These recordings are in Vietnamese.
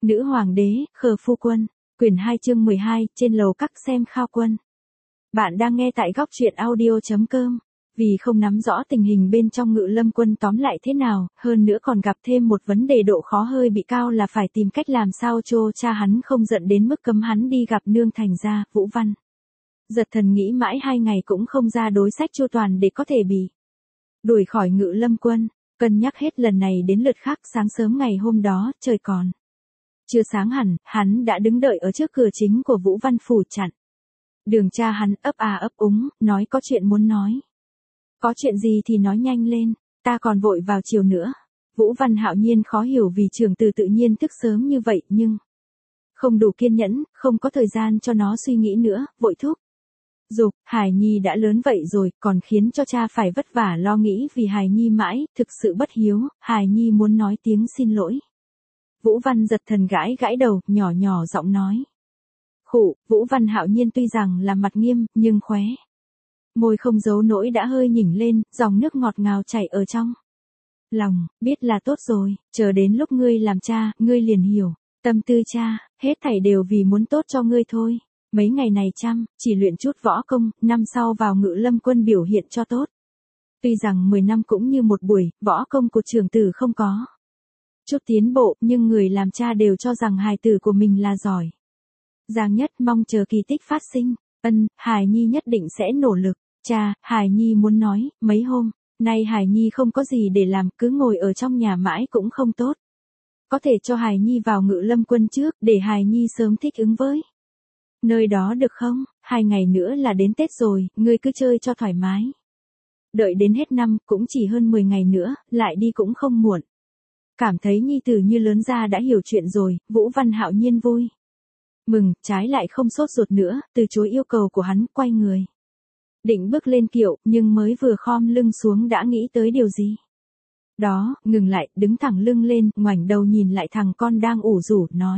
Nữ hoàng đế, khờ phu quân. Quyển 2 chương 12, trên lầu các xem khao quân. Bạn đang nghe tại góc truyện audio.com. Vì không nắm rõ tình hình bên trong Ngự Lâm quân tóm lại thế nào, hơn nữa còn gặp thêm một vấn đề độ khó hơi bị cao là phải tìm cách làm sao cho cha hắn không giận đến mức cấm hắn đi gặp nương thành ra, Vũ Văn. Giật thần nghĩ mãi 2 ngày cũng không ra đối sách chu toàn để có thể bị đuổi khỏi Ngự Lâm quân. Cân nhắc hết lần này đến lượt khác, sáng sớm ngày hôm đó, trời còn chưa sáng hẳn, hắn đã đứng đợi ở trước cửa chính của Vũ Văn phủ chặn đường cha hắn, ấp ấp úng, nói có chuyện muốn nói. Có chuyện gì thì nói nhanh lên, ta còn vội vào chiều nữa. Vũ Văn Hạo Nhiên khó hiểu vì trưởng tử tự nhiên thức sớm như vậy nhưng không đủ kiên nhẫn, không có thời gian cho nó suy nghĩ nữa, vội thúc giục. Hải Nhi đã lớn vậy rồi, còn khiến cho cha phải vất vả lo nghĩ vì Hải Nhi mãi, thực sự bất hiếu. Hải Nhi muốn nói tiếng xin lỗi. Vũ Văn giật thần gãi gãi đầu, nhỏ nhỏ giọng nói. Khụ. Vũ Văn Hạo Nhiên tuy rằng là mặt nghiêm, nhưng khóe môi không giấu nỗi đã hơi nhỉnh lên, dòng nước ngọt ngào chảy ở trong lòng. Biết là tốt rồi, chờ đến lúc ngươi làm cha, ngươi liền hiểu. Tâm tư cha, hết thảy đều vì muốn tốt cho ngươi thôi. Mấy ngày này chăm chỉ luyện chút võ công, năm sau vào Ngự Lâm quân biểu hiện cho tốt. Tuy rằng 10 năm cũng như một buổi, võ công của trưởng tử không có chút tiến bộ, nhưng người làm cha đều cho rằng hài tử của mình là giỏi giang nhất, mong chờ kỳ tích phát sinh. Hải Nhi nhất định sẽ nỗ lực. Cha, Hải Nhi muốn nói, mấy hôm nay Hải Nhi không có gì để làm, cứ ngồi ở trong nhà mãi cũng không tốt. Có thể cho Hải Nhi vào Ngự Lâm quân trước, để Hải Nhi sớm thích ứng với nơi đó được không? 2 ngày nữa là đến Tết rồi, ngươi cứ chơi cho thoải mái. Đợi đến hết năm, cũng chỉ hơn 10 ngày nữa, lại đi cũng không muộn. Cảm thấy nhi tử như lớn ra đã hiểu chuyện rồi, Vũ Văn Hạo Nhiên vui mừng, trái lại không sốt ruột nữa, từ chối yêu cầu của hắn, quay người định bước lên kiệu, nhưng mới vừa khom lưng xuống đã nghĩ tới điều gì đó, ngừng lại, đứng thẳng lưng lên, ngoảnh đầu nhìn lại thằng con đang ủ rũ, nói.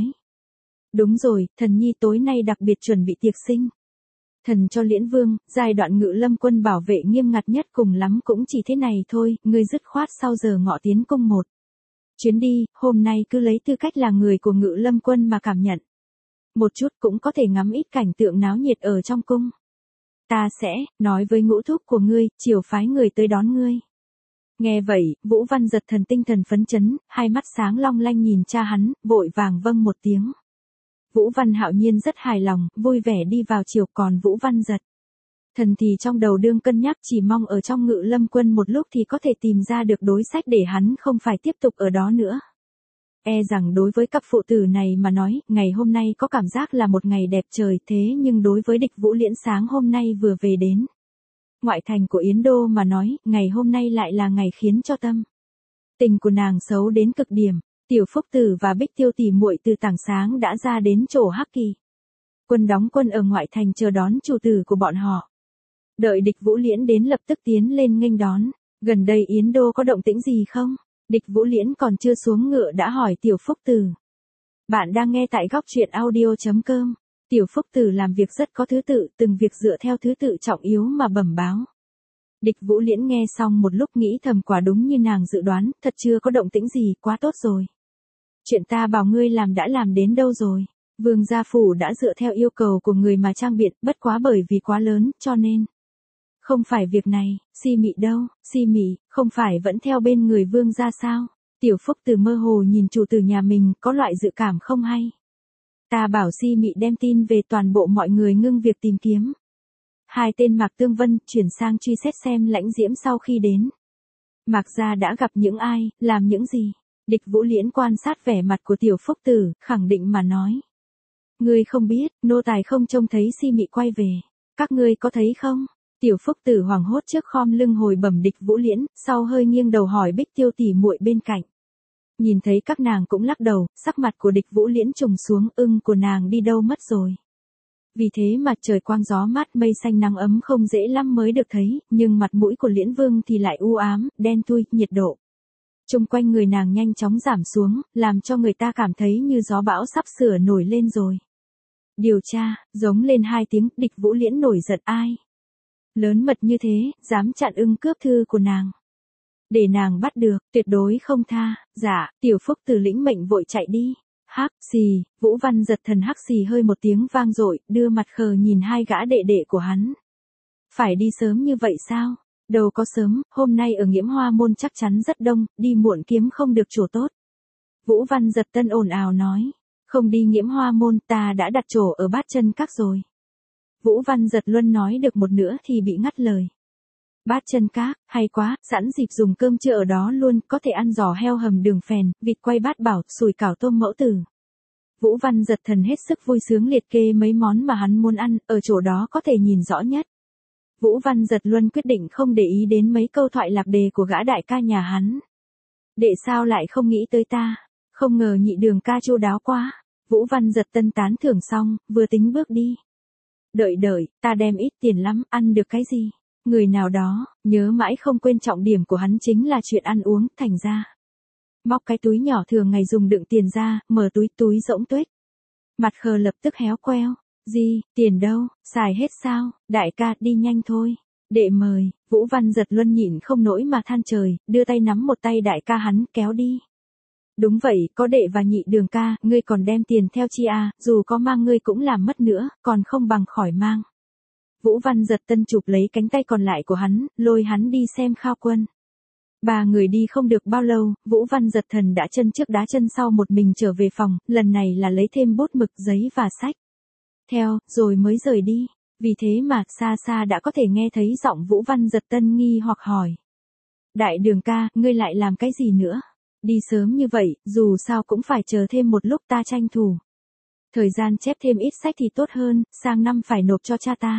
Đúng rồi, thần nhi tối nay đặc biệt chuẩn bị tiệc sinh thần cho Liễn Vương. Giai đoạn Ngự Lâm quân bảo vệ nghiêm ngặt nhất, cùng lắm cũng chỉ thế này thôi, ngươi dứt khoát sau giờ ngọ tiến cung một chuyến đi, hôm nay cứ lấy tư cách là người của Ngự Lâm quân mà cảm nhận một chút, cũng có thể ngắm ít cảnh tượng náo nhiệt ở trong cung. Ta sẽ nói với ngũ thúc của ngươi, chiều phái người tới đón ngươi. Nghe vậy, Vũ Văn giật thần tinh thần phấn chấn, hai mắt sáng long lanh nhìn cha hắn, vội vàng vâng một tiếng. Vũ Văn Hạo Nhiên rất hài lòng, vui vẻ đi vào chiều, còn Vũ Văn giật thần thì trong đầu đương cân nhắc, chỉ mong ở trong Ngự Lâm quân một lúc thì có thể tìm ra được đối sách để hắn không phải tiếp tục ở đó nữa. E rằng đối với cặp phụ tử này mà nói, ngày hôm nay có cảm giác là một ngày đẹp trời, thế nhưng đối với Địch Vũ Liễn sáng hôm nay vừa về đến ngoại thành của Yến Đô mà nói, ngày hôm nay lại là ngày khiến cho tâm tình của nàng xấu đến cực điểm. Tiểu Phúc Tử và Bích Tiêu tỷ muội từ tảng sáng đã ra đến chỗ Hắc Kỳ quân đóng quân ở ngoại thành chờ đón chủ tử của bọn họ. Đợi Địch Vũ Liễn đến lập tức tiến lên nghênh đón. Gần đây Yến Đô có động tĩnh gì không? Địch Vũ Liễn còn chưa xuống ngựa đã hỏi Tiểu Phúc Tử. Bạn đang nghe tại góc truyện audio.com. Tiểu Phúc Tử làm việc rất có thứ tự, từng việc dựa theo thứ tự trọng yếu mà bẩm báo. Địch Vũ Liễn nghe xong một lúc nghĩ thầm, quả đúng như nàng dự đoán, thật chưa có động tĩnh gì, quá tốt rồi. Chuyện ta bảo ngươi làm đã làm đến đâu rồi? Vương gia phủ đã dựa theo yêu cầu của người mà trang biện, bất quá bởi vì quá lớn, cho nên không phải việc này. Si Mị đâu? Si Mị, không phải vẫn theo bên người vương gia sao? Tiểu Phúc Tử mơ hồ nhìn chủ tử nhà mình, có loại dự cảm không hay. Ta bảo Si Mị đem tin về toàn bộ mọi người ngưng việc tìm kiếm. Hai tên Mạc Tương Vân chuyển sang truy xét xem Lãnh Diễm sau khi đến Mạc gia đã gặp những ai, làm những gì. Địch Vũ Liễn quan sát vẻ mặt của Tiểu Phúc Tử, khẳng định mà nói. Ngươi không biết, nô tài không trông thấy Si Mị quay về. Các ngươi có thấy không? Tiểu Phúc Tử hoảng hốt trước khom lưng hồi bẩm Địch Vũ Liễn, sau hơi nghiêng đầu hỏi Bích Tiêu tỷ muội bên cạnh. Nhìn thấy các nàng cũng lắc đầu, sắc mặt của Địch Vũ Liễn trùng xuống, của nàng đi đâu mất rồi. Vì thế mà trời quang gió mát, mây xanh nắng ấm không dễ lắm mới được thấy, nhưng mặt mũi của Liễn Vương thì lại u ám, đen thui, nhiệt độ chung quanh người nàng nhanh chóng giảm xuống, làm cho người ta cảm thấy như gió bão sắp sửa nổi lên rồi. Điều tra, giống lên 2 tiếng, Địch Vũ Liễn nổi giận, ai lớn mật như thế, dám chặn cướp thư của nàng. Để nàng bắt được, tuyệt đối không tha. Dạ, Tiểu Phúc Tử lĩnh mệnh vội chạy đi. Hắc xì, Vũ Văn Giật Thần hắc xì hơi một tiếng vang dội, đưa mặt khờ nhìn hai gã đệ đệ của hắn. Phải đi sớm như vậy sao? Đâu có sớm, hôm nay ở Nghiễm Hoa môn chắc chắn rất đông, đi muộn kiếm không được chỗ tốt. Vũ Văn Giật Tân ồn ào nói, không đi Nghiễm Hoa môn, ta đã đặt chỗ ở Bát Chân Các rồi. Vũ Văn Giật Luân nói được một nửa thì bị ngắt lời. Bát Chân Các, hay quá, sẵn dịp dùng cơm trưa ở đó luôn, có thể ăn giò heo hầm đường phèn, vịt quay bát bảo, sủi cảo tôm mẫu tử. Vũ Văn Giật Thần hết sức vui sướng liệt kê mấy món mà hắn muốn ăn, ở chỗ đó có thể nhìn rõ nhất. Vũ Văn Giật Luân quyết định không để ý đến mấy câu thoại lạc đề của gã đại ca nhà hắn. Đệ sao lại không nghĩ tới ta, không ngờ nhị đường ca chu đáo quá. Vũ Văn Giật Tân tán thưởng xong, vừa tính bước đi. Đợi, ta đem ít tiền lắm, ăn được cái gì? Người nào đó, nhớ mãi không quên trọng điểm của hắn chính là chuyện ăn uống, thành ra. Móc cái túi nhỏ thường ngày dùng đựng tiền ra, mở túi rỗng tuếch. Mặt khờ lập tức héo queo. Gì, tiền đâu, xài hết sao, đại ca đi nhanh thôi. Đệ mời, Vũ Văn Giật Luân nhịn không nổi mà than trời, đưa tay nắm một tay đại ca hắn kéo đi. Đúng vậy, có đệ và nhị đường ca, ngươi còn đem tiền theo chi à, dù có mang ngươi cũng làm mất nữa, còn không bằng khỏi mang. Vũ Văn Giật Tân chụp lấy cánh tay còn lại của hắn, lôi hắn đi xem khao quân. Ba người đi không được bao lâu, Vũ Văn Giật Thần đã chân trước đá chân sau một mình trở về phòng, lần này là lấy thêm bút mực giấy và sách. Theo, rồi mới rời đi. Vì thế mà, xa xa đã có thể nghe thấy giọng Vũ Văn Giật Tân nghi hoặc hỏi. Đại đường ca, ngươi lại làm cái gì nữa? Đi sớm như vậy, dù sao cũng phải chờ thêm một lúc ta tranh thủ. Thời gian chép thêm ít sách thì tốt hơn, sang năm phải nộp cho cha ta.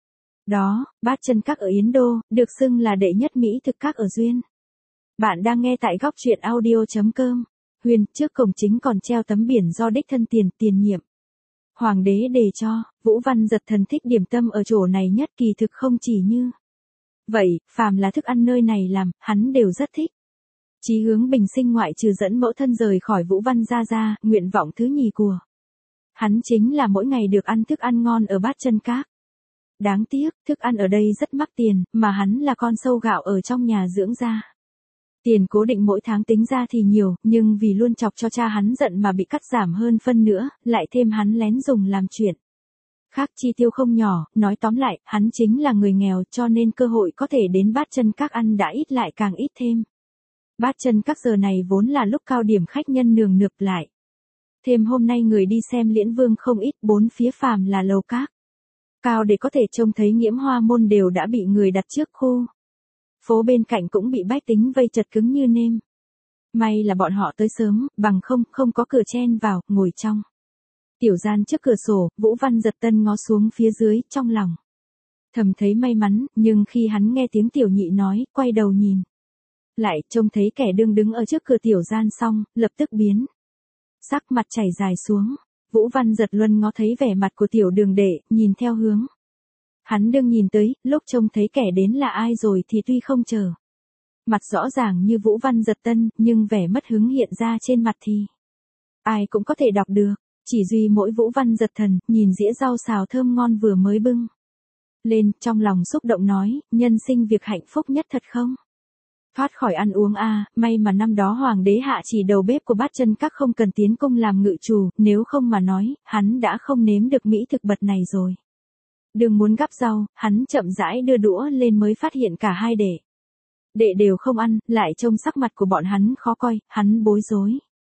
Đó, Bát Chân Các ở Yến Đô, được xưng là đệ nhất mỹ thực các ở Duyên. Bạn đang nghe tại góc truyện audio.com. Huyền, trước cổng chính còn treo tấm biển do đích thân tiền nhiệm. Hoàng đế đề cho, Vũ Văn Giật Thần thích điểm tâm ở chỗ này nhất, kỳ thực không chỉ như vậy, phàm là thức ăn nơi này làm, hắn đều rất thích. Chí hướng bình sinh ngoại trừ dẫn mẫu thân rời khỏi Vũ Văn gia, nguyện vọng thứ nhì của hắn chính là mỗi ngày được ăn thức ăn ngon ở Bát Chân Các. Đáng tiếc, thức ăn ở đây rất mắc tiền, mà hắn là con sâu gạo ở trong nhà dưỡng ra. Tiền cố định mỗi tháng tính ra thì nhiều, nhưng vì luôn chọc cho cha hắn giận mà bị cắt giảm hơn phân nữa, lại thêm hắn lén dùng làm chuyện khác chi tiêu không nhỏ, nói tóm lại, hắn chính là người nghèo cho nên cơ hội có thể đến Bát Chân Các ăn đã ít lại càng ít thêm. Bát Chân Các giờ này vốn là lúc cao điểm khách nhân nườm nượp lại. Thêm hôm nay người đi xem Liễn Vương không ít, bốn phía phàm là lầu các cao để có thể trông thấy Nghiễm Hoa môn đều đã bị người đặt trước khu. Phố bên cạnh cũng bị bách tính vây chật cứng như nêm. May là bọn họ tới sớm, bằng không có cửa chen vào, ngồi trong tiểu gian trước cửa sổ, Vũ Văn Giật Tân ngó xuống phía dưới, trong lòng thầm thấy may mắn, nhưng khi hắn nghe tiếng tiểu nhị nói, quay đầu nhìn lại, trông thấy kẻ đứng ở trước cửa tiểu gian xong, lập tức biến sắc mặt chảy dài xuống. Vũ Văn Giật Luân ngó thấy vẻ mặt của tiểu đường đệ, nhìn theo hướng hắn đương nhìn tới, lúc trông thấy kẻ đến là ai rồi thì tuy không chờ mặt rõ ràng như Vũ Văn Giật Tân, nhưng vẻ mất hứng hiện ra trên mặt thì ai cũng có thể đọc được. Chỉ duy mỗi Vũ Văn Giật Thần, nhìn dĩa rau xào thơm ngon vừa mới bưng lên, trong lòng xúc động nói, nhân sinh việc hạnh phúc nhất thật không? Thoát khỏi ăn uống may mà năm đó hoàng đế hạ chỉ đầu bếp của Bát Chân Các không cần tiến cung làm ngự chủ, nếu không mà nói, hắn đã không nếm được mỹ thực bậc này rồi. Đừng muốn gắp rau, hắn chậm rãi đưa đũa lên mới phát hiện cả hai đệ đều không ăn, lại trông sắc mặt của bọn hắn khó coi, hắn bối rối.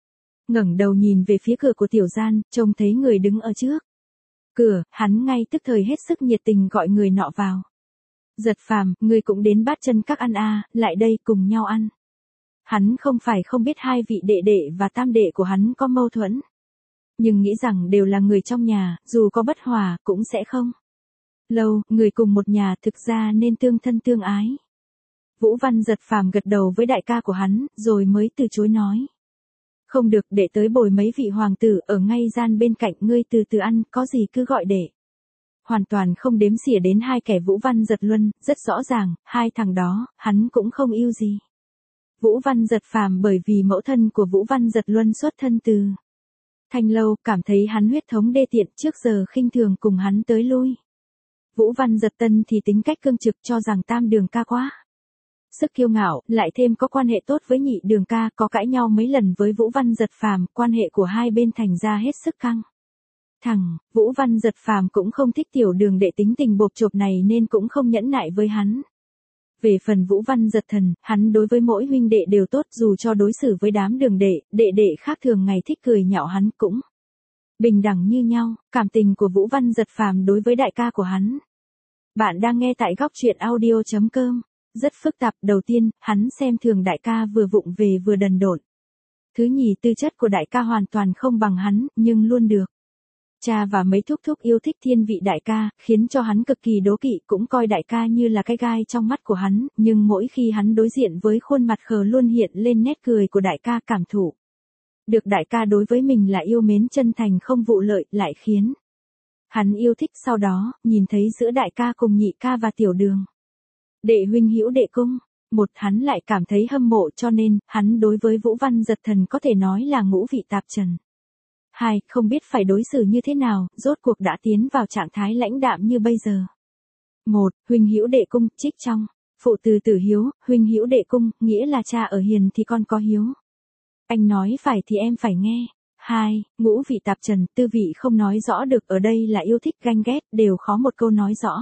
Ngẩng đầu nhìn về phía cửa của tiểu gian, trông thấy người đứng ở trước cửa, hắn ngay tức thời hết sức nhiệt tình gọi người nọ vào. Giật Phàm, ngươi cũng đến Bát Chân Các ăn lại đây cùng nhau ăn. Hắn không phải không biết hai vị đệ đệ và tam đệ của hắn có mâu thuẫn, nhưng nghĩ rằng đều là người trong nhà, dù có bất hòa, cũng sẽ không lâu, người cùng một nhà thực ra nên tương thân tương ái. Vũ Văn Giật Phàm gật đầu với đại ca của hắn, rồi mới từ chối nói. Không được, để tới bồi mấy vị hoàng tử ở ngay gian bên cạnh, ngươi từ từ ăn, có gì cứ gọi để. Hoàn toàn không đếm xỉa đến hai kẻ Vũ Văn Giật Luân, rất rõ ràng, hai thằng đó, hắn cũng không yêu gì. Vũ Văn Giật Phàm bởi vì mẫu thân của Vũ Văn Giật Luân xuất thân từ Thanh Lâu, cảm thấy hắn huyết thống đê tiện, trước giờ khinh thường cùng hắn tới lui. Vũ Văn Giật Tân thì tính cách cương trực, cho rằng tam đường ca quá Sức kiêu ngạo, lại thêm có quan hệ tốt với nhị đường ca, có cãi nhau mấy lần với Vũ Văn Giật Phàm, quan hệ của hai bên thành ra hết sức căng thẳng. Vũ Văn Giật Phàm cũng không thích tiểu đường đệ tính tình bộp chộp này nên cũng không nhẫn nại với hắn. Về phần Vũ Văn Giật Thần, hắn đối với mỗi huynh đệ đều tốt, dù cho đối xử với đám đường đệ, đệ khác thường ngày thích cười nhạo hắn cũng bình đẳng như nhau. Cảm tình của Vũ Văn Giật Phàm đối với đại ca của hắn. Bạn đang nghe tại góc truyện audio.com. Rất phức tạp. Đầu tiên, hắn xem thường đại ca vừa vụng về vừa đần độn. Thứ nhì, tư chất của đại ca hoàn toàn không bằng hắn, nhưng luôn được cha và mấy thúc thúc yêu thích thiên vị đại ca, khiến cho hắn cực kỳ đố kỵ, cũng coi đại ca như là cái gai trong mắt của hắn, nhưng mỗi khi hắn đối diện với khuôn mặt khờ luôn hiện lên nét cười của đại ca, cảm thụ được đại ca đối với mình là yêu mến chân thành không vụ lợi, lại khiến hắn yêu thích. Sau đó, nhìn thấy giữa đại ca cùng nhị ca và tiểu đường đệ huynh hữu đệ cung, hắn lại cảm thấy hâm mộ, cho nên, hắn đối với Vũ Văn Giật Thần có thể nói là ngũ vị tạp trần. 2. Không biết phải đối xử như thế nào, rốt cuộc đã tiến vào trạng thái lãnh đạm như bây giờ. 1. Huynh hữu đệ cung, trích trong. Phụ từ tử hiếu, huynh hữu đệ cung, nghĩa là cha ở hiền thì con có hiếu. Anh nói phải thì em phải nghe. 2. Ngũ vị tạp trần, tư vị không nói rõ được, ở đây là yêu thích ganh ghét, đều khó một câu nói rõ.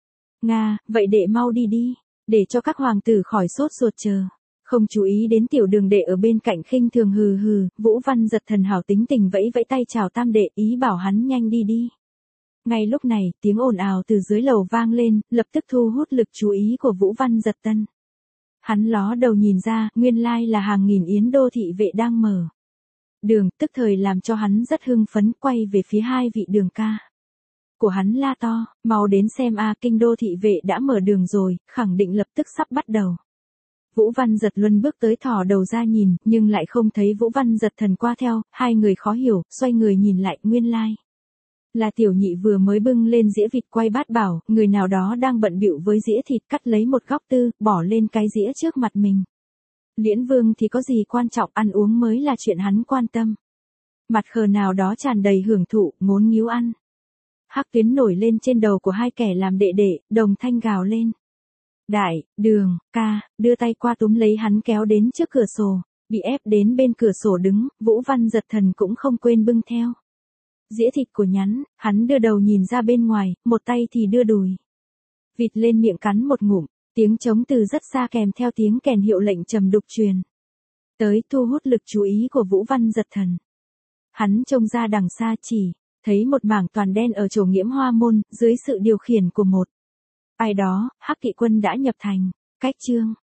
Nga, vậy đệ mau đi đi, để cho các hoàng tử khỏi sốt ruột chờ. Không chú ý đến tiểu đường đệ ở bên cạnh khinh thường hừ hừ, Vũ Văn Giật Thần hảo tính tình vẫy vẫy tay chào tam đệ, ý bảo hắn nhanh đi đi. Ngay lúc này, tiếng ồn ào từ dưới lầu vang lên, lập tức thu hút lực chú ý của Vũ Văn Giật Tân. Hắn ló đầu nhìn ra, nguyên lai là hàng nghìn yến đô thị vệ đang mở đường, tức thời làm cho hắn rất hưng phấn, quay về phía hai vị đường ca của hắn la to, mau đến xem a, kinh đô thị vệ đã mở đường rồi, khẳng định lập tức sắp bắt đầu. Vũ Văn Giật Luân bước tới thò đầu ra nhìn, nhưng lại không thấy Vũ Văn Giật Thần qua theo, hai người khó hiểu, xoay người nhìn lại, nguyên lai là tiểu nhị vừa mới bưng lên dĩa vịt quay bát bảo, người nào đó đang bận bịu với dĩa thịt, cắt lấy một góc tư, bỏ lên cái dĩa trước mặt mình. Liễn Vương thì có gì quan trọng, ăn uống mới là chuyện hắn quan tâm. Mặt khờ nào đó tràn đầy hưởng thụ, ngốn nghiếu ăn. Hắc tuyến nổi lên trên đầu của hai kẻ làm đệ đệ, đồng thanh gào lên. Đại, đường, ca, đưa tay qua túm lấy hắn kéo đến trước cửa sổ, bị ép đến bên cửa sổ đứng, Vũ Văn Giật Thần cũng không quên bưng theo dĩa thịt của hắn đưa đầu nhìn ra bên ngoài, một tay thì đưa đùi vịt lên miệng cắn một ngụm, tiếng trống từ rất xa kèm theo tiếng kèn hiệu lệnh trầm đục truyền tới, thu hút lực chú ý của Vũ Văn Giật Thần. Hắn trông ra đằng xa chỉ thấy một mảng toàn đen ở chỗ Nghiễm Hoa Môn, dưới sự điều khiển của một ai đó, Hắc Kỵ quân đã nhập thành. Cách chương